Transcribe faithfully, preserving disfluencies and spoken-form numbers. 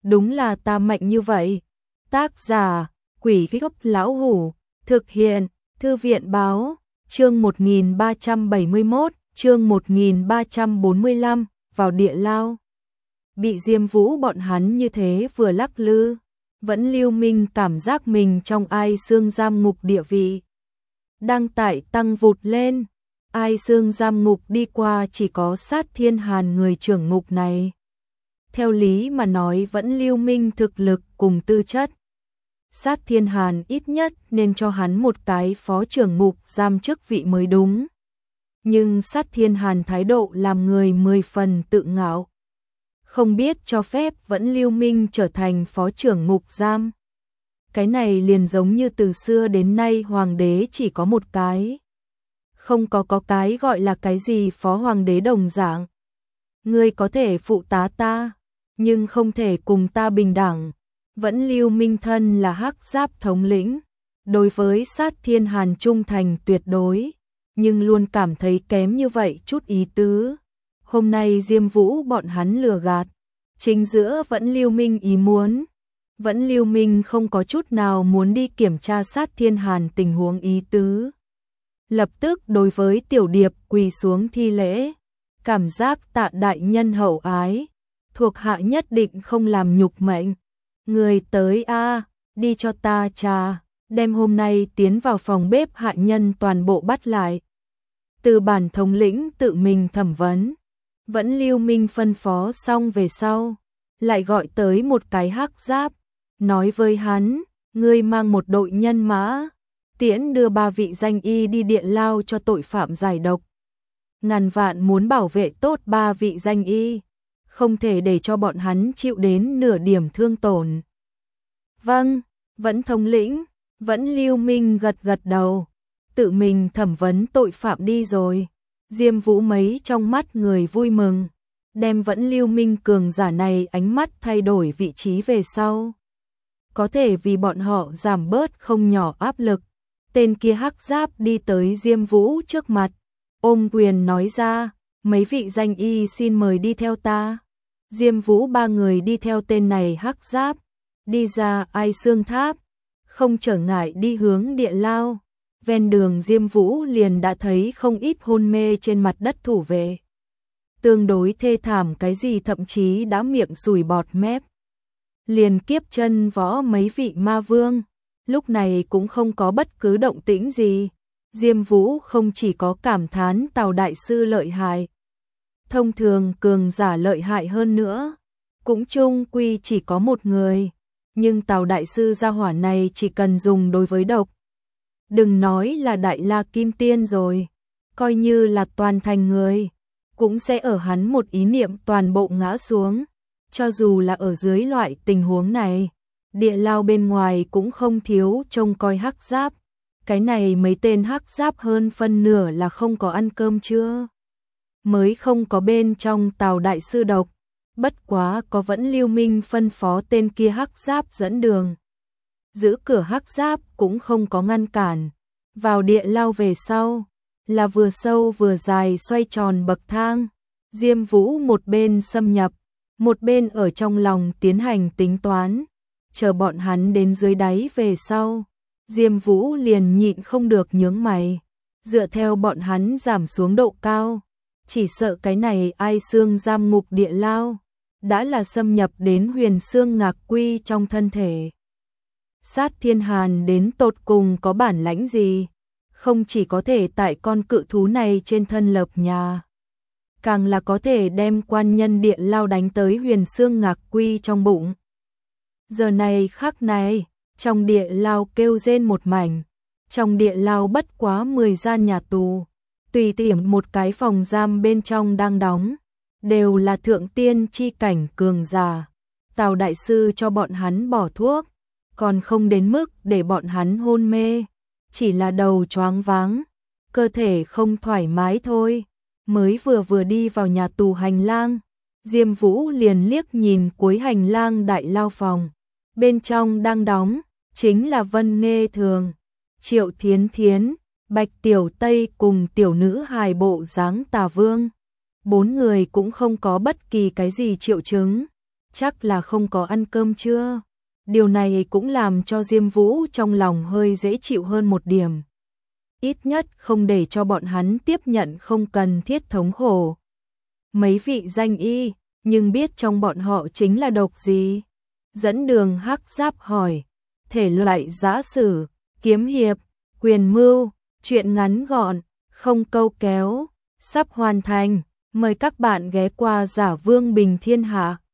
đúng là ta mạnh như vậy. Tác giả, Quỷ Gốc Lão Hủ, thực hiện, Thư viện Báo, chương một nghìn ba trăm bảy mươi mốt, chương một nghìn ba trăm bốn mươi lăm, vào địa lao. Bị Diêm Vũ bọn hắn như thế vừa lắc lư, Vẫn Lưu Minh cảm giác mình trong Ai Xương giam ngục địa vị đang tại tăng vụt lên. Ai Xương giam ngục đi qua chỉ có Sát Thiên Hàn người trưởng ngục này. Theo lý mà nói Vẫn Lưu Minh thực lực cùng tư chất, Sát Thiên Hàn ít nhất nên cho hắn một cái phó trưởng ngục giam chức vị mới đúng. Nhưng Sát Thiên Hàn thái độ làm người mười phần tự ngạo, không biết cho phép Vẫn Lưu Minh trở thành phó trưởng ngục giam. Cái này liền giống như từ xưa đến nay hoàng đế chỉ có một cái, không có có cái gọi là cái gì phó hoàng đế đồng dạng. Ngươi có thể phụ tá ta, nhưng không thể cùng ta bình đẳng. Vẫn Lưu Minh thân là Hắc Giáp thống lĩnh, đối với Sát Thiên Hàn trung thành tuyệt đối, nhưng luôn cảm thấy kém như vậy chút ý tứ. Hôm nay Diêm Vũ bọn hắn lừa gạt, chính giữa Vẫn Lưu Minh ý muốn. Vẫn Lưu Minh không có chút nào muốn đi kiểm tra Sát Thiên Hàn tình huống ý tứ. Lập tức đối với Tiểu Điệp quỳ xuống thi lễ, cảm giác tạ đại nhân hậu ái, thuộc hạ nhất định không làm nhục mệnh. Người tới a, đi cho ta trà, đem hôm nay tiến vào phòng bếp hạ nhân toàn bộ bắt lại. Từ bản thống lĩnh tự mình thẩm vấn. Vẫn Lưu Minh phân phó xong về sau, lại gọi tới một cái Hắc Giáp, nói với hắn, ngươi mang một đội nhân mã, tiễn đưa ba vị danh y đi địa lao cho tội phạm giải độc. Ngàn vạn muốn bảo vệ tốt ba vị danh y, không thể để cho bọn hắn chịu đến nửa điểm thương tổn. Vâng, Vẫn thống lĩnh. Vẫn Lưu Minh gật gật đầu, tự mình thẩm vấn tội phạm đi rồi. Diêm Vũ mấy trong mắt người vui mừng, đem Vẫn Lưu Minh cường giả này ánh mắt thay đổi vị trí về sau. Có thể vì bọn họ giảm bớt không nhỏ áp lực. Tên kia Hắc Giáp đi tới Diêm Vũ trước mặt, ôm quyền nói ra, mấy vị danh y xin mời đi theo ta. Diêm Vũ ba người đi theo tên này Hắc Giáp, đi ra Ai Xương Tháp, không trở ngại đi hướng địa lao. Ven đường Diêm Vũ liền đã thấy không ít hôn mê trên mặt đất thủ vệ. Tương đối thê thảm cái gì thậm chí đã miệng sùi bọt mép. Liền kiếp chân võ mấy vị ma vương, lúc này cũng không có bất cứ động tĩnh gì. Diêm Vũ không chỉ có cảm thán Tào đại sư lợi hại, thông thường cường giả lợi hại hơn nữa, cũng chung quy chỉ có một người, nhưng Tào đại sư gia hỏa này chỉ cần dùng đối với độc, đừng nói là Đại La Kim Tiên rồi, coi như là toàn thành người, cũng sẽ ở hắn một ý niệm toàn bộ ngã xuống. Cho dù là ở dưới loại tình huống này, địa lao bên ngoài cũng không thiếu trông coi Hắc Giáp. Cái này mấy tên Hắc Giáp hơn phân nửa là không có ăn cơm chưa, mới không có bên trong Tào đại sư độc. Bất quá có Vẫn Lưu Minh phân phó tên kia Hắc Giáp dẫn đường, giữ cửa Hắc Giáp cũng không có ngăn cản. Vào địa lao về sau, là vừa sâu vừa dài xoay tròn bậc thang. Diêm Vũ một bên xâm nhập, một bên ở trong lòng tiến hành tính toán. Chờ bọn hắn đến dưới đáy về sau, Diêm Vũ liền nhịn không được nhướng mày. Dựa theo bọn hắn giảm xuống độ cao, chỉ sợ cái này Ai Xương giam ngục địa lao đã là xâm nhập đến Huyền Xương Ngạc Quy trong thân thể. Sát Thiên Hàn đến tột cùng có bản lãnh gì, không chỉ có thể tại con cự thú này trên thân lập nhà, càng là có thể đem quan nhân địa lao đánh tới Huyền Xương Ngạc Quy trong bụng. Giờ này khắc này, trong địa lao kêu rên một mảnh. Trong địa lao bất quá mười gian nhà tù, tùy tiện một cái phòng giam bên trong đang đóng, đều là thượng tiên chi cảnh cường giả. Tào đại sư cho bọn hắn bỏ thuốc, còn không đến mức để bọn hắn hôn mê, chỉ là đầu choáng váng, cơ thể không thoải mái thôi. Mới vừa vừa đi vào nhà tù hành lang, Diêm Vũ liền liếc nhìn cuối hành lang đại lao phòng, bên trong đang đóng chính là Vân Nghê Thường, Triệu Thiến Thiến, Bạch Tiểu Tây cùng tiểu nữ hài bộ dáng Tà Vương. Bốn người cũng không có bất kỳ cái gì triệu chứng, chắc là không có ăn cơm chưa? Điều này cũng làm cho Diêm Vũ trong lòng hơi dễ chịu hơn một điểm. Ít nhất không để cho bọn hắn tiếp nhận không cần thiết thống khổ. Mấy vị danh y, nhưng biết trong bọn họ chính là độc gì? Dẫn đường Hắc Giáp hỏi. Thể loại giã sử, kiếm hiệp, quyền mưu, truyện ngắn gọn, không câu kéo, sắp hoàn thành. Mời các bạn ghé qua Giả Vương Bình Thiên Hạ.